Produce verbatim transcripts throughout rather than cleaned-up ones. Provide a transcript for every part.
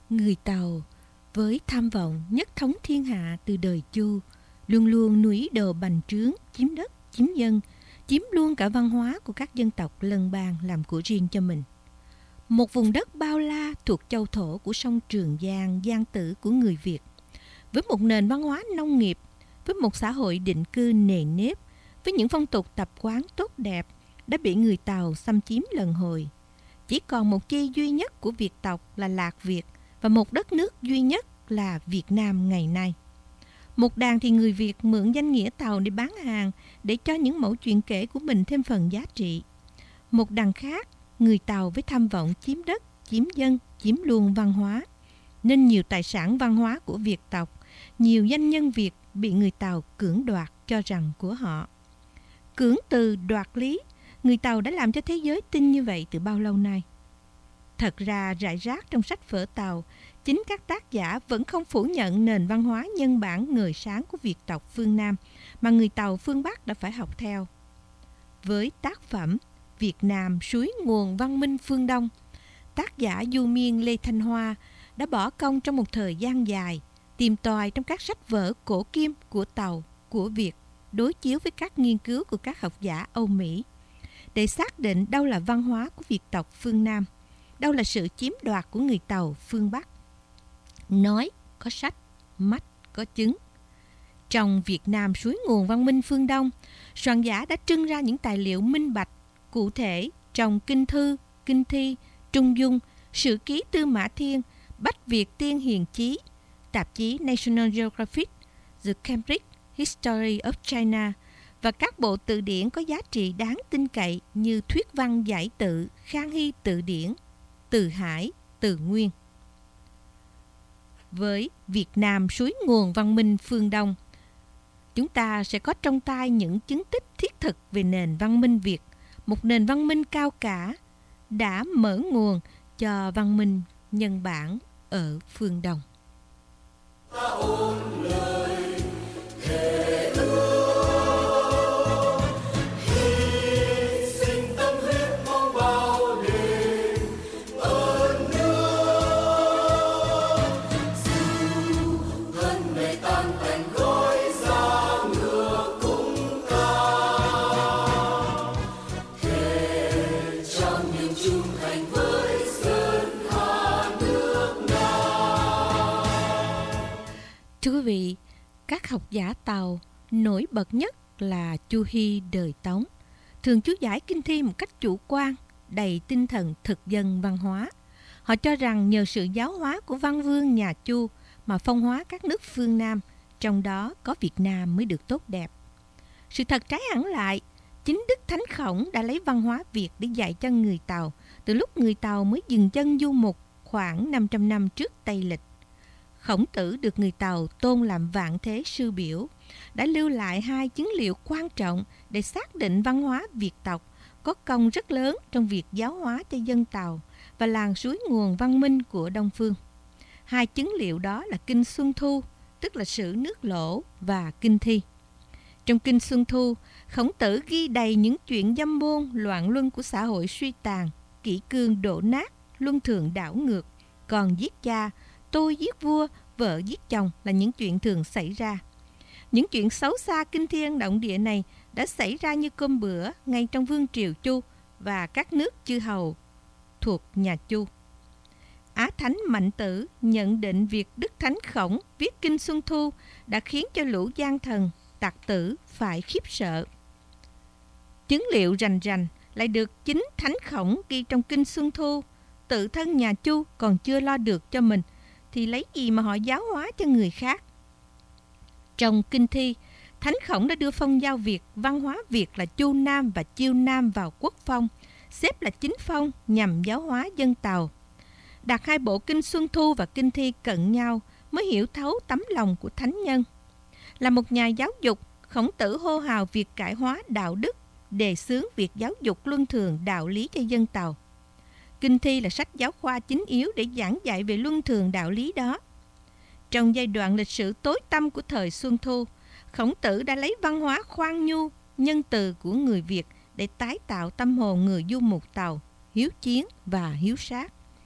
Người Tàu với tham vọng nhất thống thiên hạ từ đời Chu luôn luôn nuôi ý đồ bành trướng, chiếm đất, chiếm dân, chiếm luôn cả văn hóa của các dân tộc lân bang làm của riêng cho mình. Một vùng đất bao la thuộc châu thổ của sông Trường Giang, Giang Tử của người Việt, với một nền văn hóa nông nghiệp, với một xã hội định cư nề nếp, với những phong tục tập quán tốt đẹp, đã bị người Tàu xâm chiếm lần hồi. Chỉ còn một chi duy nhất của Việt tộc là Lạc Việt, và một đất nước duy nhất là Việt Nam ngày nay. Một đàn thì người Việt mượn danh nghĩa Tàu để bán hàng, để cho những mẫu chuyện kể của mình thêm phần giá trị. Một đàn khác, người Tàu với tham vọng chiếm đất, chiếm dân, chiếm luôn văn hóa. Nên nhiều tài sản văn hóa của Việt tộc, nhiều danh nhân Việt bị người Tàu cưỡng đoạt cho rằng của họ. Cưỡng từ đoạt lý, người Tàu đã làm cho thế giới tin như vậy từ bao lâu nay. Thật ra rải rác trong sách vở Tàu, chính các tác giả vẫn không phủ nhận nền văn hóa nhân bản ngời sáng của Việt tộc phương Nam mà người Tàu phương Bắc đã phải học theo. Với tác phẩm Việt Nam suối nguồn văn minh phương Đông, tác giả Du Miên Lê Thanh Hoa đã bỏ công trong một thời gian dài tìm tòi trong các sách vở cổ kim của Tàu, của Việt, đối chiếu với các nghiên cứu của các học giả Âu Mỹ, để xác định đâu là văn hóa của Việt tộc phương Nam, đâu là sự chiếm đoạt của người Tàu phương Bắc. Nói có sách, mắt có chứng. Trong Việt Nam suối nguồn văn minh phương Đông, soạn giả đã trưng ra những tài liệu minh bạch, cụ thể trong Kinh Thư, Kinh Thi, Trung Dung, Sử Ký Tư Mã Thiên, Bách Việt Tiên Hiền Chí, tạp chí National Geographic, The Cambridge History of China và các bộ từ điển có giá trị đáng tin cậy như Thuyết Văn Giải Tự, Khang Hy Tự Điển, Từ Hải, Từ Nguyên. Với Việt Nam suối nguồn văn minh phương Đông, chúng ta sẽ có trong tay những chứng tích thiết thực về nền văn minh Việt, một nền văn minh cao cả, đã mở nguồn cho văn minh nhân bản ở phương Đông. Ta ôn lời thề ước, hy sinh tâm huyết mong bao đền ơn nước. Dù thân này tan tành khói ra ngược cung ca, thề trao niềm trung thành với sơn hà nước Nam. Thưa quý vị, các học giả Tàu nổi bật nhất là Chu Hy đời Tống, thường chú giải kinh thi một cách chủ quan, đầy tinh thần thực dân văn hóa. Họ cho rằng nhờ sự giáo hóa của văn vương nhà Chu mà phong hóa các nước phương Nam, trong đó có Việt Nam mới được tốt đẹp. Sự thật trái hẳn lại, chính Đức Thánh Khổng đã lấy văn hóa Việt để dạy cho người Tàu từ lúc người Tàu mới dừng chân du mục khoảng năm trăm năm trước Tây Lịch. Khổng Tử được người Tàu tôn làm vạn thế sư biểu, đã lưu lại hai chứng liệu quan trọng để xác định văn hóa Việt tộc, có công rất lớn trong việc giáo hóa cho dân Tàu và làng suối nguồn văn minh của Đông Phương. Hai chứng liệu đó là Kinh Xuân Thu, tức là Sử Nước Lỗ, và Kinh Thi. Trong Kinh Xuân Thu, Khổng Tử ghi đầy những chuyện dâm bôn, loạn luân của xã hội suy tàn, kỷ cương đổ nát, luân thường đảo ngược, còn giết cha, tôi giết vua, vợ giết chồng là những chuyện thường xảy ra. Những chuyện xấu xa kinh thiên động địa này đã xảy ra như cơm bữa ngay trong vương triều Chu và các nước chư hầu thuộc nhà Chu. Á Thánh Mạnh Tử nhận định việc Đức Thánh Khổng viết Kinh Xuân Thu đã khiến cho lũ gian thần, tặc tử phải khiếp sợ. Chứng liệu rành rành lại được chính Thánh Khổng ghi trong Kinh Xuân Thu. Tự thân nhà Chu còn chưa lo được cho mình thì lấy gì mà họ giáo hóa cho người khác. Trong Kinh Thi, Thánh Khổng đã đưa phong giao Việt, văn hóa Việt là Chu Nam và Chiêu Nam vào quốc phong, xếp là chính phong nhằm giáo hóa dân Tàu. Đặt hai bộ Kinh Xuân Thu và Kinh Thi cận nhau mới hiểu thấu tấm lòng của thánh nhân. Là một nhà giáo dục, Khổng Tử hô hào việc cải hóa đạo đức, đề xướng việc giáo dục luân thường đạo lý cho dân Tàu. Kinh Thi là sách giáo khoa chính yếu để giảng dạy về luân thường đạo lý đó. Trong giai đoạn lịch sử tối tăm của thời Xuân Thu, Khổng Tử đã lấy văn hóa khoan nhu, nhân từ của người Việt để tái tạo tâm hồn người du mục Tàu, hiếu chiến và hiếu sát.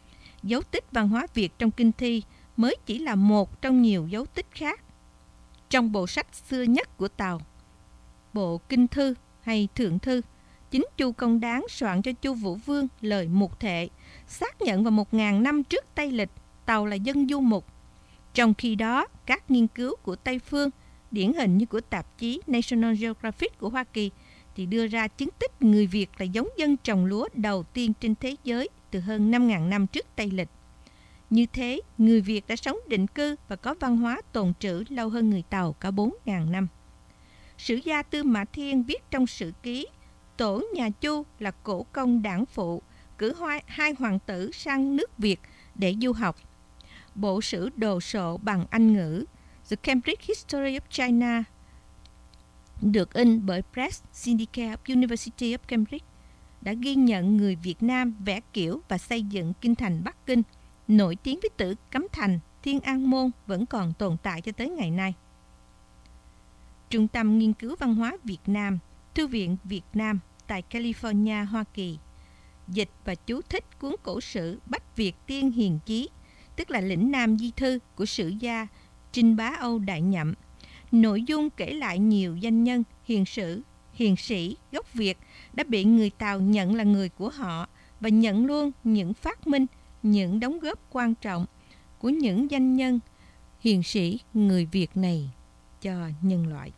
Dấu tích văn hóa Việt trong kinh thi mới chỉ là một trong nhiều dấu tích khác. Trong bộ sách xưa nhất của Tàu, bộ Kinh Thư hay Thượng Thư, chính Chu Công Đáng soạn cho Chu Vũ Vương lời mục thệ, xác nhận vào một nghìn năm trước Tây Lịch, Tàu là dân du mục. Trong khi đó, các nghiên cứu của Tây Phương, điển hình như của tạp chí National Geographic của Hoa Kỳ, thì đưa ra chứng tích người Việt là giống dân trồng lúa đầu tiên trên thế giới từ hơn năm nghìn năm trước Tây Lịch. Như thế, người Việt đã sống định cư và có văn hóa tồn trữ lâu hơn người Tàu cả bốn nghìn năm. Sử gia Tư Mã Thiên viết trong sử ký, tổ nhà Chu là cổ công đảng phụ, cử hai hoàng tử sang nước Việt để du học. Bộ sử đồ sộ bằng Anh ngữ, The Cambridge History of China, được in bởi Press Syndicate of University of Cambridge, đã ghi nhận người Việt Nam vẽ kiểu và xây dựng kinh thành Bắc Kinh, nổi tiếng với Tử Cấm Thành, Thiên An Môn vẫn còn tồn tại cho tới ngày nay. Trung tâm Nghiên cứu Văn hóa Việt Nam, Thư viện Việt Nam tại California, Hoa Kỳ, dịch và chú thích cuốn cổ sử Bách Việt Tiên Hiền Chí, tức là lĩnh Nam Di Thư của sử gia Trinh Bá Âu Đại Nhậm. Nội dung kể lại nhiều danh nhân, hiền sử, hiền sĩ gốc Việt đã bị người Tàu nhận là người của họ và nhận luôn những phát minh, những đóng góp quan trọng của những danh nhân, hiền sĩ người Việt này cho nhân loại.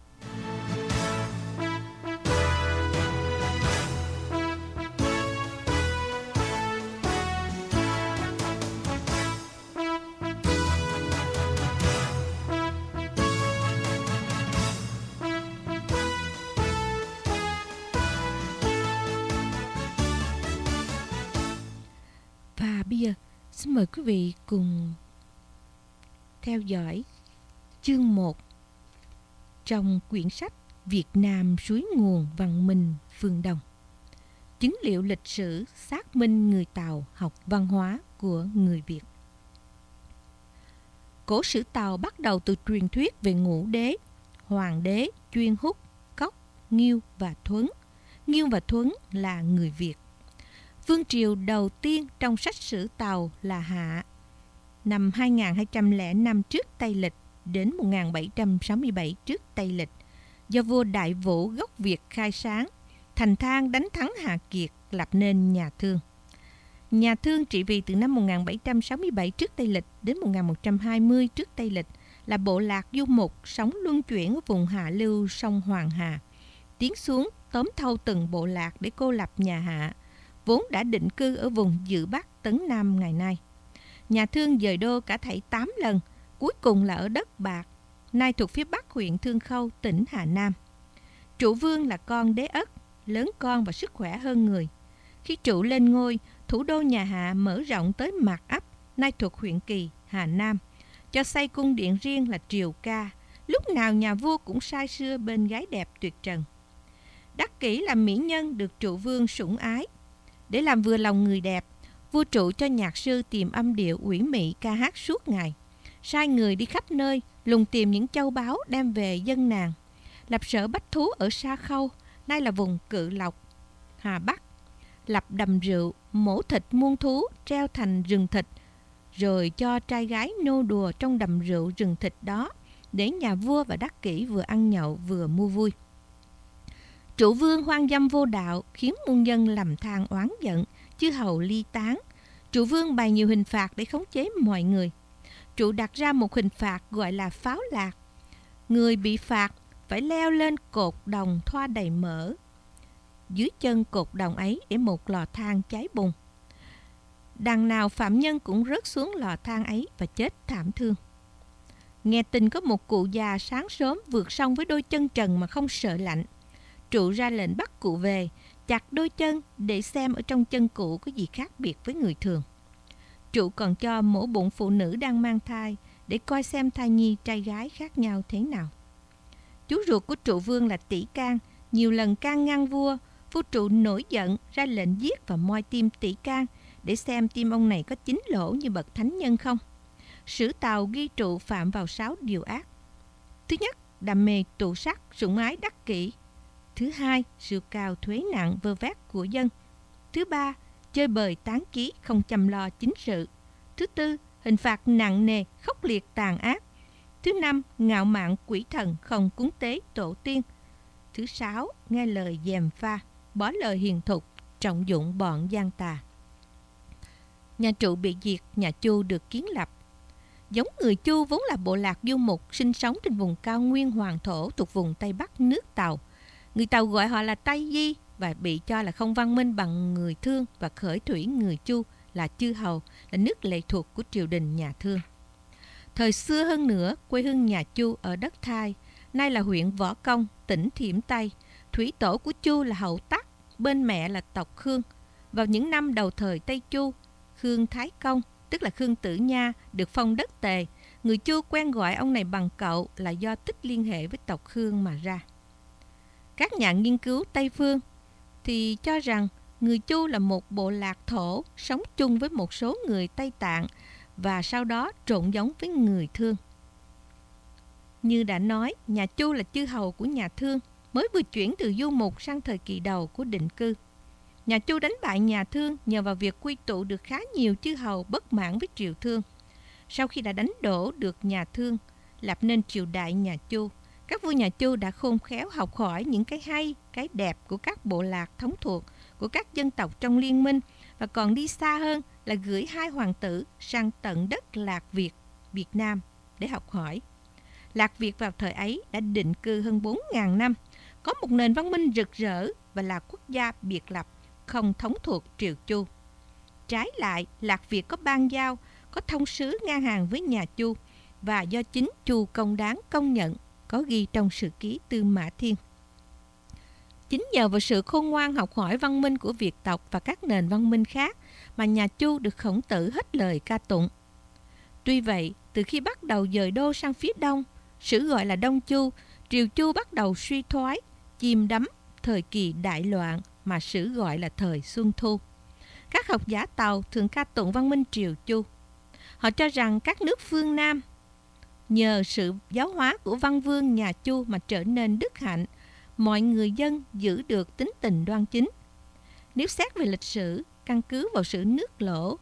Và bây giờ xin mời quý vị cùng theo dõi chương một trong quyển sách Việt Nam suối nguồn văn minh phương Đông. Chứng liệu lịch sử xác minh người Tàu học văn hóa của người Việt. Cổ sử Tàu bắt đầu từ truyền thuyết về ngũ đế, hoàng đế chuyên hút, cốc, nghiêu và thuấn. Nghiêu và thuấn là người Việt. Vương triều đầu tiên trong sách sử Tàu là Hạ, năm hai nghìn hai trăm lẻ năm trước Tây Lịch đến một nghìn bảy trăm sáu mươi bảy trước Tây Lịch, do vua Đại Vũ gốc Việt khai sáng, thành thang đánh thắng Hà Kiệt, lập nên nhà Thương. Nhà Thương trị vì từ năm một nghìn bảy trăm sáu mươi bảy trước Tây Lịch đến một nghìn một trăm hai mươi trước Tây Lịch, là bộ lạc du mục sống luân chuyển ở vùng hạ lưu sông Hoàng Hà, tiến xuống tóm thâu từng bộ lạc để cô lập nhà Hạ, vốn đã định cư ở vùng Dự Bắc Tấn Nam ngày nay. Nhà Thương dời đô cả thảy tám lần, cuối cùng là ở đất Bạc, nay thuộc phía bắc huyện Thương Khâu, tỉnh Hà Nam. Trụ Vương là con đế Ất, lớn con và sức khỏe hơn người. Khi trụ lên ngôi, thủ đô nhà Hạ mở rộng tới Mạc Ấp, nay thuộc huyện Kỳ, Hà Nam, cho xây cung điện riêng là Triều Ca. Lúc nào nhà vua cũng say sưa bên gái đẹp tuyệt trần. Đắc Kỷ là mỹ nhân được Trụ Vương sủng ái. Để làm vừa lòng người đẹp, vua Trụ cho nhạc sư tìm âm điệu uyển mị ca hát suốt ngày, sai người đi khắp nơi lùng tìm những châu báu đem về dân nàng, lập sở bách thú ở Sa Khâu, nay là vùng Cự Lộc, Hà Bắc, lập đầm rượu, mổ thịt muôn thú treo thành rừng thịt, rồi cho trai gái nô đùa trong đầm rượu rừng thịt đó, để nhà vua và Đắc Kỷ vừa ăn nhậu vừa mua vui. Trụ Vương hoang dâm vô đạo, khiến muôn dân lầm than oán giận, chư hầu ly tán. Trụ Vương bày nhiều hình phạt để khống chế mọi người. Trụ đặt ra một hình phạt gọi là pháo lạc. Người bị phạt phải leo lên cột đồng thoa đầy mỡ. Dưới chân cột đồng ấy để một lò than cháy bùng. Đằng nào phạm nhân cũng rớt xuống lò than ấy và chết thảm thương. Nghe tin có một cụ già sáng sớm vượt sông với đôi chân trần mà không sợ lạnh. Trụ ra lệnh bắt cụ về, chặt đôi chân để xem ở trong chân cụ có gì khác biệt với người thường. Trụ còn cho mổ bụng phụ nữ đang mang thai để coi xem thai nhi trai gái khác nhau thế nào. Chú ruột của Trụ Vương là Tỷ Can nhiều lần can ngăn vua. Vua Trụ nổi giận ra lệnh giết và moi tim Tỷ Can để xem tim ông này có chín lỗ như bậc thánh nhân không. Sử Tàu ghi Trụ phạm vào sáu điều ác. Thứ nhất, đam mê tụ sắc, sủng ái Đắc Kỷ. Thứ hai, rượu cao thuế nặng vơ vét của dân. Thứ ba, chơi bời tán chí, không chăm lo chính sự. Thứ tư, hình phạt nặng nề, khốc liệt, tàn ác. Thứ năm, ngạo mạn quỷ thần, không cúng tế tổ tiên. Thứ sáu, nghe lời gièm pha, bỏ lời hiền thục, trọng dụng bọn gian tà. Nhà Trụ bị diệt, nhà Chu được kiến lập. Giống người Chu vốn là bộ lạc du mục sinh sống trên vùng cao nguyên Hoàng Thổ thuộc vùng Tây Bắc nước Tàu. Người Tàu gọi họ là Tây Di và bị cho là không văn minh bằng người Thương và khởi thủy người Chu là chư hầu, là nước lệ thuộc của triều đình nhà Thương. Thời xưa hơn nữa, quê hương nhà Chu ở đất Thai, nay là huyện Võ Công, tỉnh Thiểm Tây. Thủy tổ của Chu là Hậu Tắc, bên mẹ là tộc Khương. Vào những năm đầu thời Tây Chu, Khương Thái Công, tức là Khương Tử Nha, được phong đất Tề. Người Chu quen gọi ông này bằng cậu là do tích liên hệ với tộc Khương mà ra. Các nhà nghiên cứu Tây Phương thì cho rằng người Chu là một bộ lạc thổ sống chung với một số người Tây Tạng và sau đó trộn giống với người Thương. Như đã nói, nhà Chu là chư hầu của nhà Thương, mới vừa chuyển từ du mục sang thời kỳ đầu của định cư. Nhà Chu đánh bại nhà Thương nhờ vào việc quy tụ được khá nhiều chư hầu bất mãn với triều Thương. Sau khi đã đánh đổ được nhà Thương, lập nên triều đại nhà Chu, các vua nhà Chu đã khôn khéo học hỏi những cái hay, cái đẹp của các bộ lạc thống thuộc, của các dân tộc trong liên minh, và còn đi xa hơn là gửi hai hoàng tử sang tận đất Lạc Việt, Việt Nam để học hỏi. Lạc Việt vào thời ấy đã định cư hơn bốn nghìn năm, có một nền văn minh rực rỡ và là quốc gia biệt lập, không thống thuộc triều Chu. Trái lại, Lạc Việt có bang giao, có thông sứ ngang hàng với nhà Chu và do chính Chu Công Đáng công nhận, có ghi trong sử ký Tư Mã Thiên. Chính nhờ vào sự khôn ngoan học hỏi văn minh của Việt tộc và các nền văn minh khác mà nhà Chu được Khổng Tử hết lời ca tụng. Tuy vậy, từ khi bắt đầu dời đô sang phía đông, sử gọi là Đông Chu, triều Chu bắt đầu suy thoái, chìm đắm thời kỳ đại loạn mà sử gọi là thời Xuân Thu. Các học giả Tàu thường ca tụng văn minh triều Chu. Họ cho rằng các nước phương Nam nhờ sự giáo hóa của văn vương nhà Chu mà trở nên đức hạnh, mọi người dân giữ được tính tình đoan chính. Nếu xét về lịch sử, căn cứ vào sử Nước Lỗ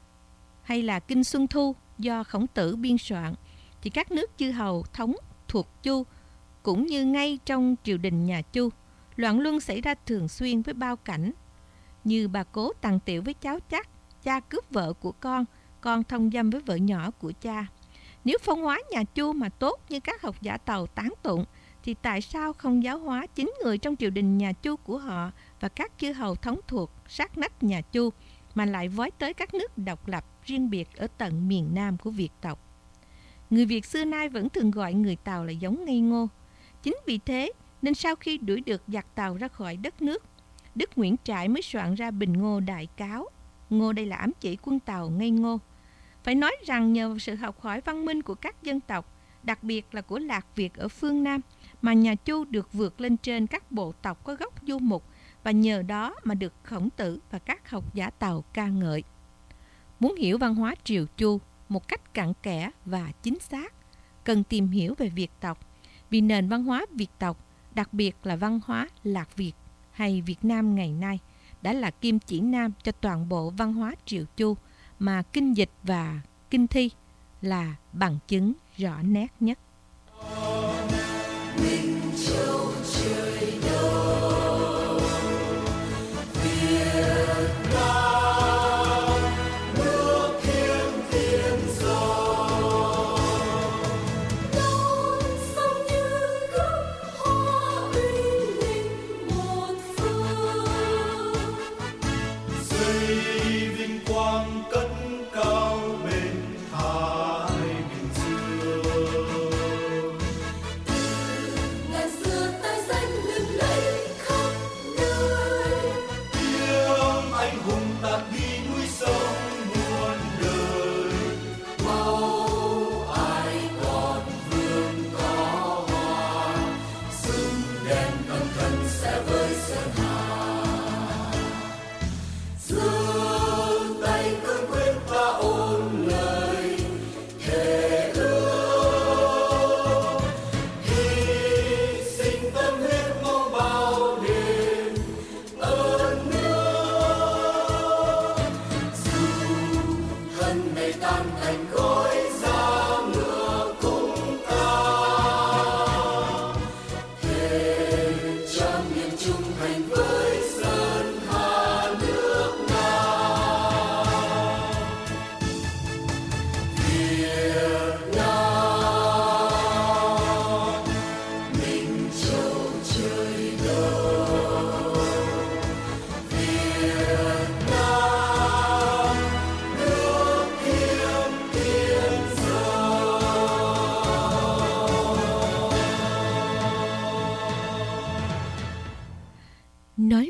hay là Kinh Xuân Thu do Khổng Tử biên soạn, thì các nước chư hầu thống thuộc Chu cũng như ngay trong triều đình nhà Chu, loạn luân xảy ra thường xuyên với bao cảnh, như bà cố tằng tiểu với cháu chắc, cha cướp vợ của con, con thông dâm với vợ nhỏ của cha. Nếu phong hóa nhà Chu mà tốt như các học giả Tàu tán tụng, thì tại sao không giáo hóa chính người trong triều đình nhà Chu của họ và các chư hầu thống thuộc sát nách nhà Chu, mà lại vói tới các nước độc lập riêng biệt ở tận miền Nam của Việt tộc? Người Việt xưa nay vẫn thường gọi người Tàu là giống ngây ngô. Chính vì thế nên sau khi đuổi được giặc Tàu ra khỏi đất nước, Đức Nguyễn Trãi mới soạn ra Bình Ngô Đại Cáo. Ngô đây là ám chỉ quân Tàu ngây ngô. Phải nói rằng nhờ vào sự học hỏi văn minh của các dân tộc, đặc biệt là của Lạc Việt ở phương Nam, mà nhà Chu được vượt lên trên các bộ tộc có gốc du mục, và nhờ đó mà được Khổng Tử và các học giả Tàu ca ngợi. Muốn hiểu văn hóa triều Chu một cách cặn kẽ và chính xác, cần tìm hiểu về Việt tộc, vì nền văn hóa Việt tộc, đặc biệt là văn hóa Lạc Việt hay Việt Nam ngày nay, đã là kim chỉ nam cho toàn bộ văn hóa triều Chu, mà kinh dịch và kinh thi là bằng chứng rõ nét nhất. Minh Châu trời đâu, Việt Nam nước thiêng tiền giàu, non sông như gấm hoa uy linh một phương, xây vinh quang cất cao bên Thái Bình Dương.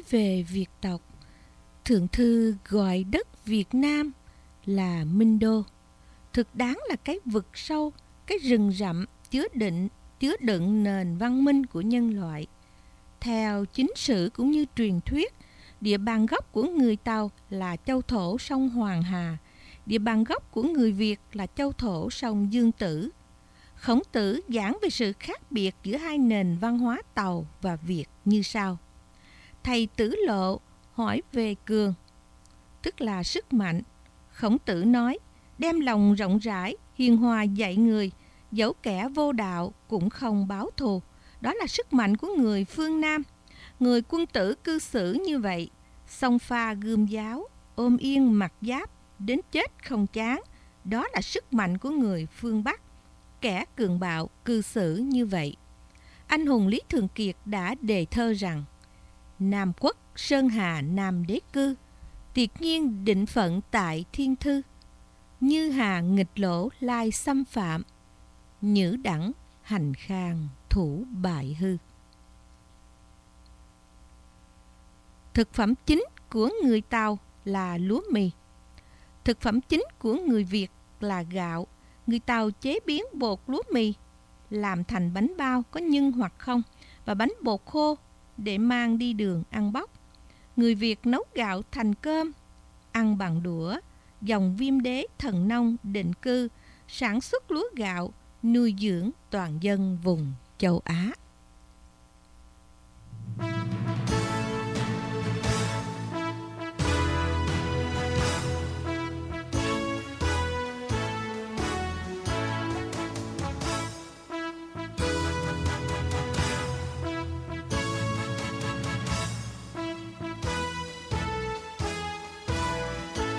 về Việt tộc, Thượng Thư gọi đất Việt Nam là Minh Đô. Thực đáng là cái vực sâu, cái rừng rậm chứa đựng, chứa đựng nền văn minh của nhân loại. Theo chính sử cũng như truyền thuyết, địa bàn gốc của người Tàu là châu thổ sông Hoàng Hà, địa bàn gốc của người Việt là châu thổ sông Dương Tử. Khổng Tử giảng về sự khác biệt giữa hai nền văn hóa Tàu và Việt như sau. Thầy Tử Lộ hỏi về cường, tức là sức mạnh. Khổng Tử nói, đem lòng rộng rãi, hiền hòa dạy người, dẫu kẻ vô đạo cũng không báo thù. Đó là sức mạnh của người phương Nam. Người quân tử cư xử như vậy, song pha gươm giáo, ôm yên mặc giáp, đến chết không chán. Đó là sức mạnh của người phương Bắc. Kẻ cường bạo cư xử như vậy. Anh hùng Lý Thường Kiệt đã đề thơ rằng, Nam quốc sơn hà nam đế cư, tuyệt nhiên định phận tại thiên thư. Như hà nghịch lỗ lai xâm phạm, nhữ đẳng hành khang thủ bại hư. Thực phẩm chính của người Tàu là lúa mì. Thực phẩm chính của người Việt là gạo. Người Tàu chế biến bột lúa mì, làm thành bánh bao có nhân hoặc không, và bánh bột khô để mang đi đường ăn bóc. Người Việt nấu gạo thành cơm, ăn bằng đũa. Dòng Viêm Đế Thần Nông định cư, sản xuất lúa gạo, nuôi dưỡng toàn dân vùng châu Á.